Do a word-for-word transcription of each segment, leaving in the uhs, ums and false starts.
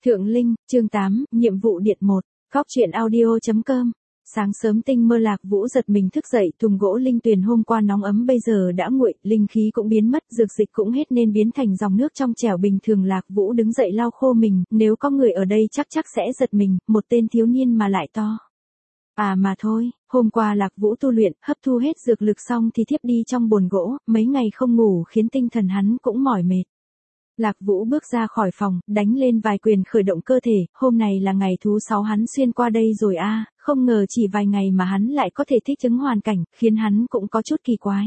Thượng Linh, chương tám, nhiệm vụ điện một, góc truyện audio chấm com. Sáng sớm tinh mơ Lạc Vũ giật mình thức dậy, thùng gỗ linh tuyền hôm qua nóng ấm bây giờ đã nguội, linh khí cũng biến mất, dược dịch cũng hết nên biến thành dòng nước trong trẻo bình thường. Lạc Vũ đứng dậy lau khô mình, nếu có người ở đây chắc chắc sẽ giật mình, một tên thiếu niên mà lại to. À mà thôi, hôm qua Lạc Vũ tu luyện, hấp thu hết dược lực xong thì thiếp đi trong bồn gỗ, mấy ngày không ngủ khiến tinh thần hắn cũng mỏi mệt. Lạc Vũ bước ra khỏi phòng, đánh lên vài quyền khởi động cơ thể, hôm nay là ngày thứ sáu hắn xuyên qua đây rồi a, à, không ngờ chỉ vài ngày mà hắn lại có thể thích ứng hoàn cảnh, khiến hắn cũng có chút kỳ quái.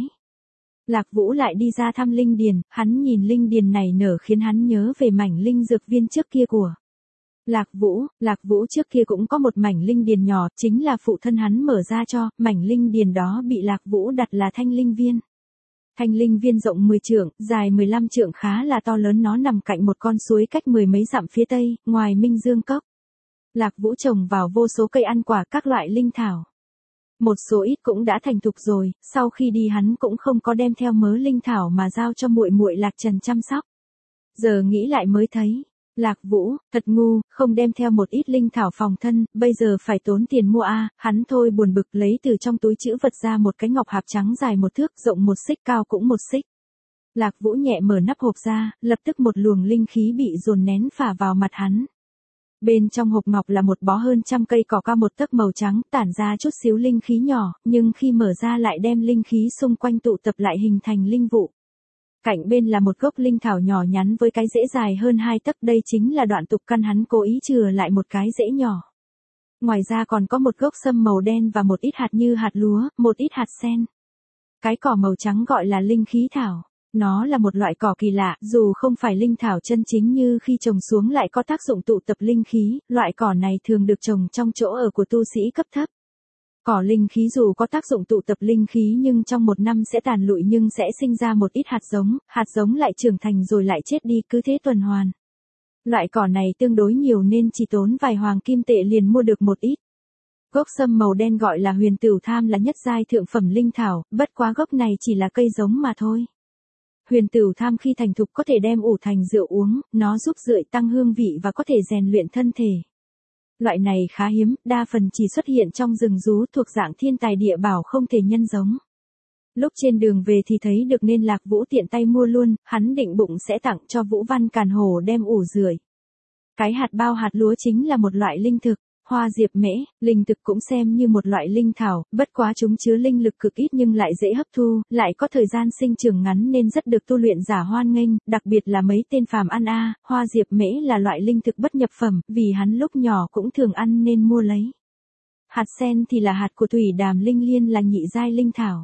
Lạc Vũ lại đi ra thăm linh điền, hắn nhìn linh điền này nở khiến hắn nhớ về mảnh linh dược viên trước kia của Lạc Vũ. Lạc Vũ trước kia cũng có một mảnh linh điền nhỏ, chính là phụ thân hắn mở ra cho, mảnh linh điền đó bị Lạc Vũ đặt là thanh linh viên. Thanh linh viên rộng mười trượng, dài mười lăm trượng khá là to lớn, nó nằm cạnh một con suối cách mười mấy dặm phía tây, ngoài Minh Dương Cốc. Lạc Vũ trồng vào vô số cây ăn quả các loại linh thảo. Một số ít cũng đã thành thục rồi, sau khi đi hắn cũng không có đem theo mớ linh thảo mà giao cho muội muội Lạc Trần chăm sóc. Giờ nghĩ lại mới thấy, Lạc Vũ, thật ngu, không đem theo một ít linh thảo phòng thân, bây giờ phải tốn tiền mua a, à, hắn thôi buồn bực lấy từ trong túi trữ vật ra một cái ngọc hạp trắng dài một thước, rộng một xích, cao cũng một xích. Lạc Vũ nhẹ mở nắp hộp ra, lập tức một luồng linh khí bị dồn nén phả vào mặt hắn. Bên trong hộp ngọc là một bó hơn trăm cây cỏ cao một tấc màu trắng, tản ra chút xíu linh khí nhỏ, nhưng khi mở ra lại đem linh khí xung quanh tụ tập lại hình thành linh vụ. Cạnh bên là một gốc linh thảo nhỏ nhắn với cái rễ dài hơn hai tấc, đây chính là đoạn tục căn hắn cố ý chừa lại một cái rễ nhỏ. Ngoài ra còn có một gốc sâm màu đen và một ít hạt như hạt lúa, một ít hạt sen. Cái cỏ màu trắng gọi là linh khí thảo. Nó là một loại cỏ kỳ lạ, dù không phải linh thảo chân chính như khi trồng xuống lại có tác dụng tụ tập linh khí, loại cỏ này thường được trồng trong chỗ ở của tu sĩ cấp thấp. Cỏ linh khí dù có tác dụng tụ tập linh khí nhưng trong một năm sẽ tàn lụi, nhưng sẽ sinh ra một ít hạt giống, hạt giống lại trưởng thành rồi lại chết đi, cứ thế tuần hoàn. Loại cỏ này tương đối nhiều nên chỉ tốn vài hoàng kim tệ liền mua được một ít. Gốc sâm màu đen gọi là huyền tửu tham là nhất giai thượng phẩm linh thảo, bất quá gốc này chỉ là cây giống mà thôi. Huyền tửu tham khi thành thục có thể đem ủ thành rượu uống, nó giúp rượu tăng hương vị và có thể rèn luyện thân thể. Loại này khá hiếm, đa phần chỉ xuất hiện trong rừng rú, thuộc dạng thiên tài địa bảo không thể nhân giống. Lúc trên đường về thì thấy được nên Lạc Vũ tiện tay mua luôn, hắn định bụng sẽ tặng cho Vũ Văn Càn Hổ đem ủ rưởi. Cái hạt bao hạt lúa chính là một loại linh thực. Hoa diệp mễ, linh thực cũng xem như một loại linh thảo, bất quá chúng chứa linh lực cực ít nhưng lại dễ hấp thu, lại có thời gian sinh trưởng ngắn nên rất được tu luyện giả hoan nghênh, đặc biệt là mấy tên phàm ăn a. Hoa diệp mễ là loại linh thực bất nhập phẩm, vì hắn lúc nhỏ cũng thường ăn nên mua lấy. Hạt sen thì là hạt của thủy đàm linh liên, là nhị giai linh thảo.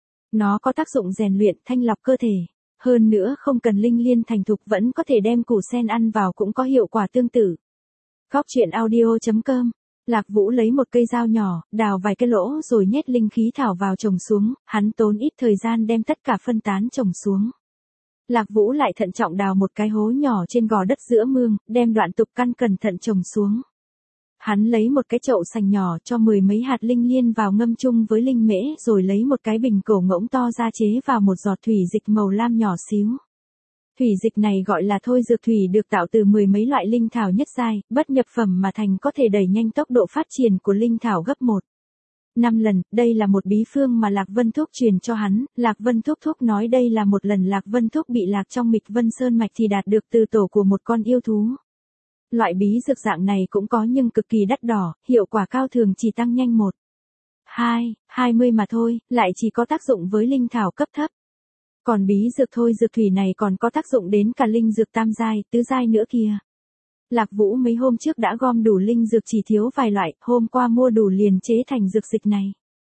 Nó có tác dụng rèn luyện, thanh lọc cơ thể. Hơn nữa không cần linh liên thành thục vẫn có thể đem củ sen ăn vào cũng có hiệu quả tương tự. Góc truyện audio chấm com. Lạc Vũ lấy một cây dao nhỏ, đào vài cái lỗ rồi nhét linh khí thảo vào trồng xuống, hắn tốn ít thời gian đem tất cả phân tán trồng xuống. Lạc Vũ lại thận trọng đào một cái hố nhỏ trên gò đất giữa mương, đem đoạn tục căn cẩn thận trồng xuống. Hắn lấy một cái chậu sành nhỏ cho mười mấy hạt linh liên vào ngâm chung với linh mễ, rồi lấy một cái bình cổ ngỗng to ra chế vào một giọt thủy dịch màu lam nhỏ xíu. Thủy dịch này gọi là thôi dược thủy, được tạo từ mười mấy loại linh thảo nhất giai, bất nhập phẩm mà thành, có thể đẩy nhanh tốc độ phát triển của linh thảo gấp một năm lần. Đây là một bí phương mà Lạc Vân Thúc truyền cho hắn. Lạc Vân Thúc Thúc nói đây là một lần Lạc Vân Thúc bị lạc trong Mịch Vân Sơn mạch thì đạt được từ tổ của một con yêu thú. Loại bí dược dạng này cũng có nhưng cực kỳ đắt đỏ, hiệu quả cao thường chỉ tăng nhanh một, hai, hai mươi mà thôi, lại chỉ có tác dụng với linh thảo cấp thấp. Còn bí dược thôi dược thủy này còn có tác dụng đến cả linh dược tam giai, tứ giai nữa kìa. Lạc Vũ mấy hôm trước đã gom đủ linh dược, chỉ thiếu vài loại, hôm qua mua đủ liền chế thành dược dịch này.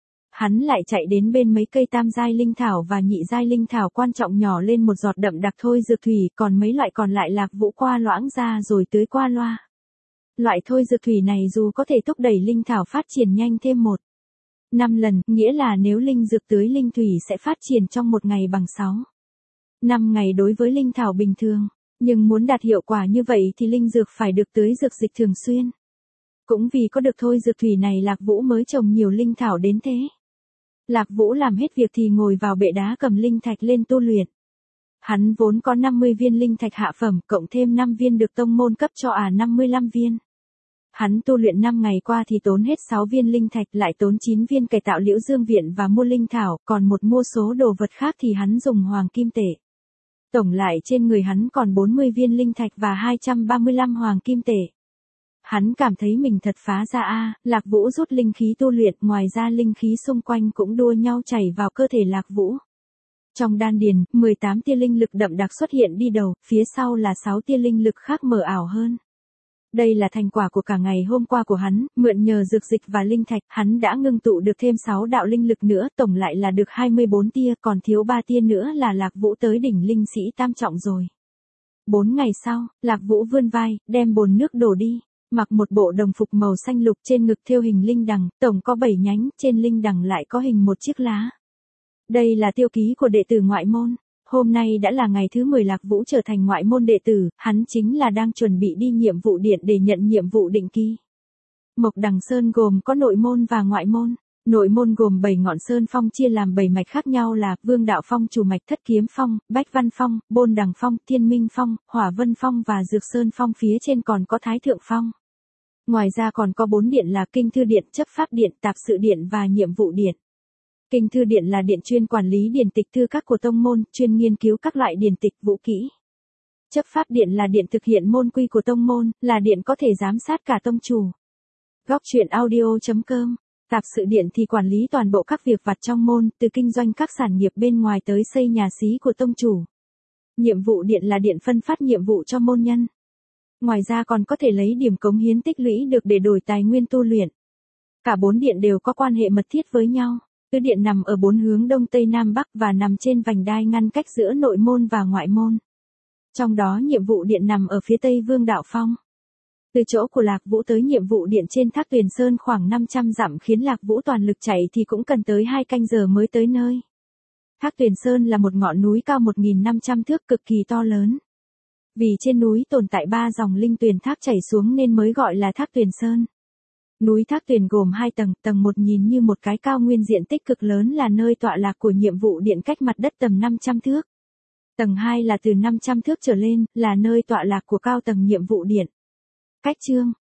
Hắn lại chạy đến bên mấy cây tam giai linh thảo và nhị giai linh thảo quan trọng nhỏ lên một giọt đậm đặc thôi dược thủy, còn mấy loại còn lại Lạc Vũ qua loãng ra rồi tưới qua loa. Loại thôi dược thủy này dù có thể thúc đẩy linh thảo phát triển nhanh thêm một năm lần, nghĩa là nếu linh dược tưới linh thủy sẽ phát triển trong một ngày bằng sáu, năm ngày đối với linh thảo bình thường. Nhưng muốn đạt hiệu quả như vậy thì linh dược phải được tưới dược dịch thường xuyên. Cũng vì có được thôi dược thủy này Lạc Vũ mới trồng nhiều linh thảo đến thế. Lạc Vũ làm hết việc thì ngồi vào bệ đá cầm linh thạch lên tu luyện. Hắn vốn có năm mươi viên linh thạch hạ phẩm, cộng thêm năm viên được tông môn cấp cho à năm mươi lăm viên. Hắn tu luyện năm ngày qua thì tốn hết sáu viên linh thạch, lại tốn chín viên cải tạo liễu dương viện và mua linh thảo, còn một mua số đồ vật khác thì hắn dùng hoàng kim tệ. Tổng lại trên người hắn còn bốn mươi viên linh thạch và hai trăm ba mươi lăm hoàng kim tệ. Hắn cảm thấy mình thật phá ra a, Lạc Vũ rút linh khí tu luyện, ngoài ra linh khí xung quanh cũng đua nhau chảy vào cơ thể Lạc Vũ. Trong đan điền, mười tám tia linh lực đậm đặc xuất hiện đi đầu, phía sau là sáu tia linh lực khác mờ ảo hơn. Đây là thành quả của cả ngày hôm qua của hắn, mượn nhờ dược dịch và linh thạch, hắn đã ngưng tụ được thêm sáu đạo linh lực nữa, tổng lại là được hai mươi bốn tia, còn thiếu ba tia nữa là Lạc Vũ tới đỉnh linh sĩ tam trọng rồi. Bốn ngày sau, Lạc Vũ vươn vai, đem bồn nước đổ đi, mặc một bộ đồng phục màu xanh lục, trên ngực thêu hình linh đằng, tổng có bảy nhánh, trên linh đằng lại có hình một chiếc lá. Đây là tiêu ký của đệ tử ngoại môn. Hôm nay đã là ngày thứ mười Lạc Vũ trở thành ngoại môn đệ tử, hắn chính là đang chuẩn bị đi nhiệm vụ điện để nhận nhiệm vụ định kỳ. Mộc Đằng Sơn gồm có nội môn và ngoại môn. Nội môn gồm bảy ngọn sơn phong chia làm bảy mạch khác nhau là Vương Đạo Phong, Chủ Mạch, Thất Kiếm Phong, Bách Văn Phong, Bôn Đằng Phong, Thiên Minh Phong, Hỏa Vân Phong và Dược Sơn Phong, phía trên còn có Thái Thượng Phong. Ngoài ra còn có bốn điện là Kinh Thư Điện, Chấp Pháp Điện, Tạp Sự Điện và Nhiệm Vụ Điện. Kinh Thư Điện là điện chuyên quản lý điển tịch thư các của tông môn, chuyên nghiên cứu các loại điển tịch vũ kỹ. Chấp Pháp Điện là điện thực hiện môn quy của tông môn, là điện có thể giám sát cả tông chủ. Góc truyện audio chấm com. Tạp Sự Điện thì quản lý toàn bộ các việc vặt trong môn, từ kinh doanh các sản nghiệp bên ngoài tới xây nhà xí của tông chủ. Nhiệm Vụ Điện là điện phân phát nhiệm vụ cho môn nhân. Ngoài ra còn có thể lấy điểm cống hiến tích lũy được để đổi tài nguyên tu luyện. Cả bốn điện đều có quan hệ mật thiết với nhau. Tứ điện nằm ở bốn hướng đông tây nam bắc và nằm trên vành đai ngăn cách giữa nội môn và ngoại môn. Trong đó Nhiệm Vụ Điện nằm ở phía tây Vương Đạo Phong. Từ chỗ của Lạc Vũ tới Nhiệm Vụ Điện trên Thác Tuyền Sơn khoảng năm trăm dặm, khiến Lạc Vũ toàn lực chạy thì cũng cần tới hai canh giờ mới tới nơi. Thác Tuyền Sơn là một ngọn núi cao một nghìn năm trăm thước, cực kỳ to lớn. Vì trên núi tồn tại ba dòng linh tuyền thác chảy xuống nên mới gọi là Thác Tuyền Sơn. Núi Thác Tuyền gồm hai tầng, tầng một nhìn như một cái cao nguyên diện tích cực lớn là nơi tọa lạc của Nhiệm Vụ Điện cách mặt đất tầm năm trăm thước. Tầng hai là từ năm trăm thước trở lên, là nơi tọa lạc của cao tầng Nhiệm Vụ Điện. Cách chương,